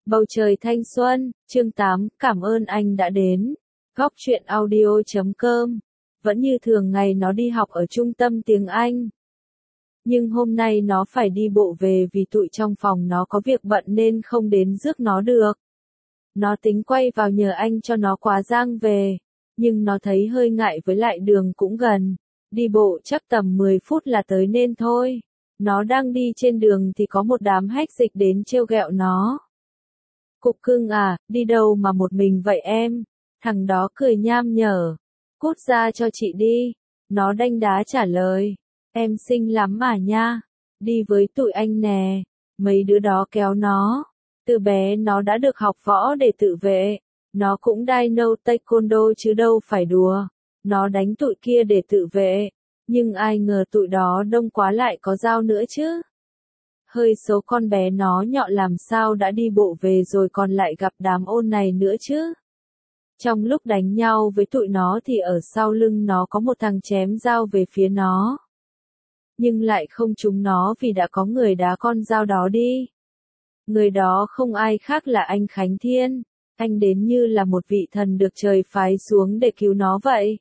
Bầu trời thanh xuân, chương 8, cảm ơn anh đã đến. Góc truyện audio.com. Vẫn như thường ngày nó đi học ở trung tâm tiếng Anh. Nhưng hôm nay nó phải đi bộ về vì tụi trong phòng nó có việc bận nên không đến rước nó được. Nó tính quay vào nhờ anh cho nó quá giang về. Nhưng nó thấy hơi ngại với lại đường cũng gần. Đi bộ chắc tầm 10 phút là tới nên thôi. Nó đang đi trên đường thì có một đám hách dịch đến trêu ghẹo nó. Cục cưng à, đi đâu mà một mình vậy em? Thằng đó cười nham nhở. Cút ra cho chị đi. Nó đanh đá trả lời. Em xinh lắm mà nha. Đi với tụi anh nè. Mấy đứa đó kéo nó. Từ bé nó đã được học võ để tự vệ. Nó cũng Dino Taekwondo chứ đâu phải đùa. Nó đánh tụi kia để tự vệ. Nhưng ai ngờ tụi đó đông quá lại có dao nữa chứ. Hơi xấu con bé nó nhọ làm sao đã đi bộ về rồi còn lại gặp đám ôn này nữa chứ. Trong lúc đánh nhau với tụi nó thì ở sau lưng nó có một thằng chém dao về phía nó. Nhưng lại không trúng nó vì đã có người đá con dao đó đi. Người đó không ai khác là anh Khánh Thiên. Anh đến như là một vị thần được trời phái xuống để cứu nó vậy.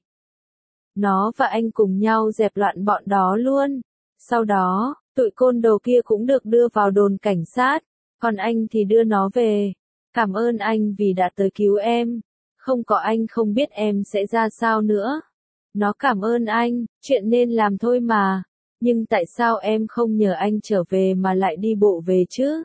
Nó và anh cùng nhau dẹp loạn bọn đó luôn. Sau đó, tụi côn đồ kia cũng được đưa vào đồn cảnh sát, còn anh thì đưa nó về. Cảm ơn anh vì đã tới cứu em. Không có anh không biết em sẽ ra sao nữa. Nó cảm ơn anh, chuyện nên làm thôi mà. Nhưng tại sao em không nhờ anh trở về mà lại đi bộ về chứ?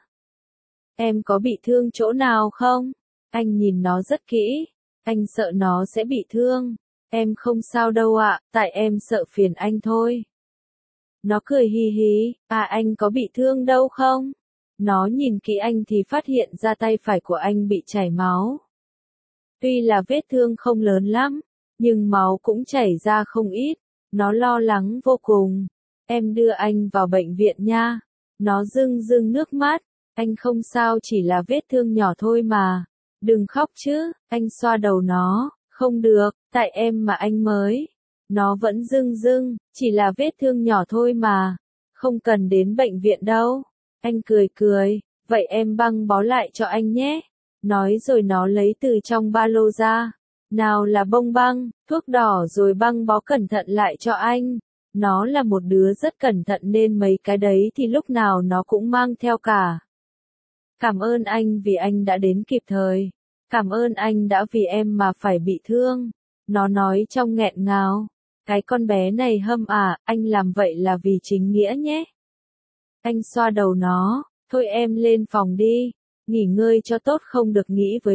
Em có bị thương chỗ nào không? Anh nhìn nó rất kỹ. Anh sợ nó sẽ bị thương. Em không sao đâu ạ, tại em sợ phiền anh thôi. Nó cười hì hì, à anh có bị thương đâu không? Nó nhìn kỹ anh thì phát hiện ra tay phải của anh bị chảy máu. Tuy là vết thương không lớn lắm, nhưng máu cũng chảy ra không ít. Nó lo lắng vô cùng. Em đưa anh vào bệnh viện nha. Nó rưng rưng nước mắt. Anh không sao, chỉ là vết thương nhỏ thôi mà. Đừng khóc chứ, anh xoa đầu nó. Không được, tại em mà anh mới. Nó vẫn rưng rưng, chỉ là vết thương nhỏ thôi mà. Không cần đến bệnh viện đâu. Anh cười cười, vậy em băng bó lại cho anh nhé. Nói rồi nó lấy từ trong ba lô ra. Nào là bông băng, thuốc đỏ rồi băng bó cẩn thận lại cho anh. Nó là một đứa rất cẩn thận nên mấy cái đấy thì lúc nào nó cũng mang theo cả. Cảm ơn anh vì anh đã đến kịp thời. Cảm ơn anh đã vì em mà phải bị thương. Nó nói trong nghẹn ngào. Cái con bé này hâm à, anh làm vậy là vì chính nghĩa nhé. Anh xoa đầu nó. Thôi em lên phòng đi. Nghỉ ngơi cho tốt, không được nghĩ với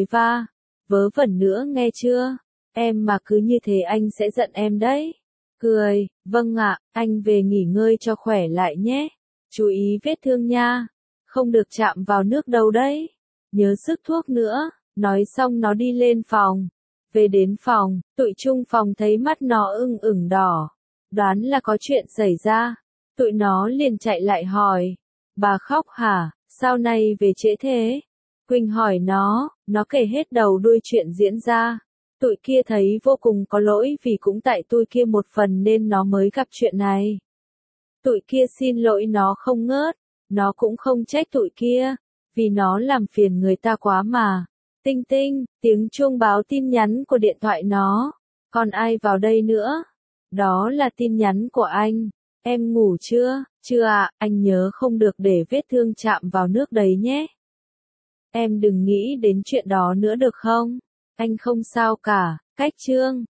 vớ vẩn nữa nghe chưa? Em mà cứ như thế anh sẽ giận em đấy. Cười, vâng ạ, anh về nghỉ ngơi cho khỏe lại nhé. Chú ý vết thương nha. Không được chạm vào nước đâu đấy. Nhớ sức thuốc nữa. Nói xong nó đi lên phòng. Về đến phòng, tụi chung phòng thấy mắt nó ửng ửng đỏ. Đoán là có chuyện xảy ra. Tụi nó liền chạy lại hỏi. Bà khóc hả? Sao nay về trễ thế? Quỳnh hỏi nó kể hết đầu đuôi chuyện diễn ra. Tụi kia thấy vô cùng có lỗi vì cũng tại tụi kia một phần nên nó mới gặp chuyện này. Tụi kia xin lỗi nó không ngớt. Nó cũng không trách tụi kia. Vì nó làm phiền người ta quá mà. Tinh tinh, tiếng chuông báo tin nhắn của điện thoại nó. Còn ai vào đây nữa? Đó là tin nhắn của anh. Em ngủ chưa? Chưa ạ, anh nhớ không được để vết thương chạm vào nước đấy nhé. Em đừng nghĩ đến chuyện đó nữa được không? Anh không sao cả. Cách chương.